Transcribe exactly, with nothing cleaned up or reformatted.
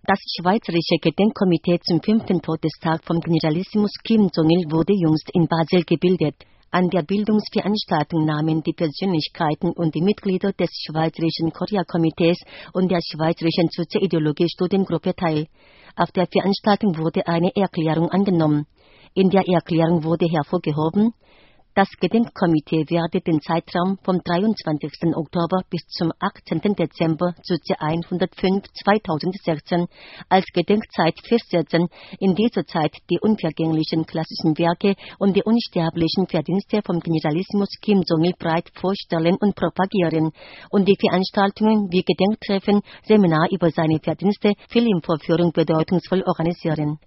Das Schweizerische Gedenkkomitee zum fünften Todestag vom Generalissimus Kim Jong-il wurde jüngst in Basel gebildet. An der Bildungsveranstaltung nahmen die Persönlichkeiten und die Mitglieder des Schweizerischen Korea-Komitees und der Schweizerischen Soziologie-Studiengruppe teil. Auf der Veranstaltung wurde eine Erklärung angenommen. In der Erklärung wurde hervorgehoben, das Gedenkkomitee werde den Zeitraum vom dreiundzwanzigsten Oktober bis zum achtzehnten Dezember hundertfünf zweitausendsechzehn als Gedenkzeit festsetzen, in dieser Zeit die unvergänglichen klassischen Werke und die unsterblichen Verdienste vom Generalissimus Kim Jong-il breit vorstellen und propagieren und die Veranstaltungen wie Gedenktreffen, Seminar über seine Verdienste, Filmvorführung bedeutungsvoll organisieren.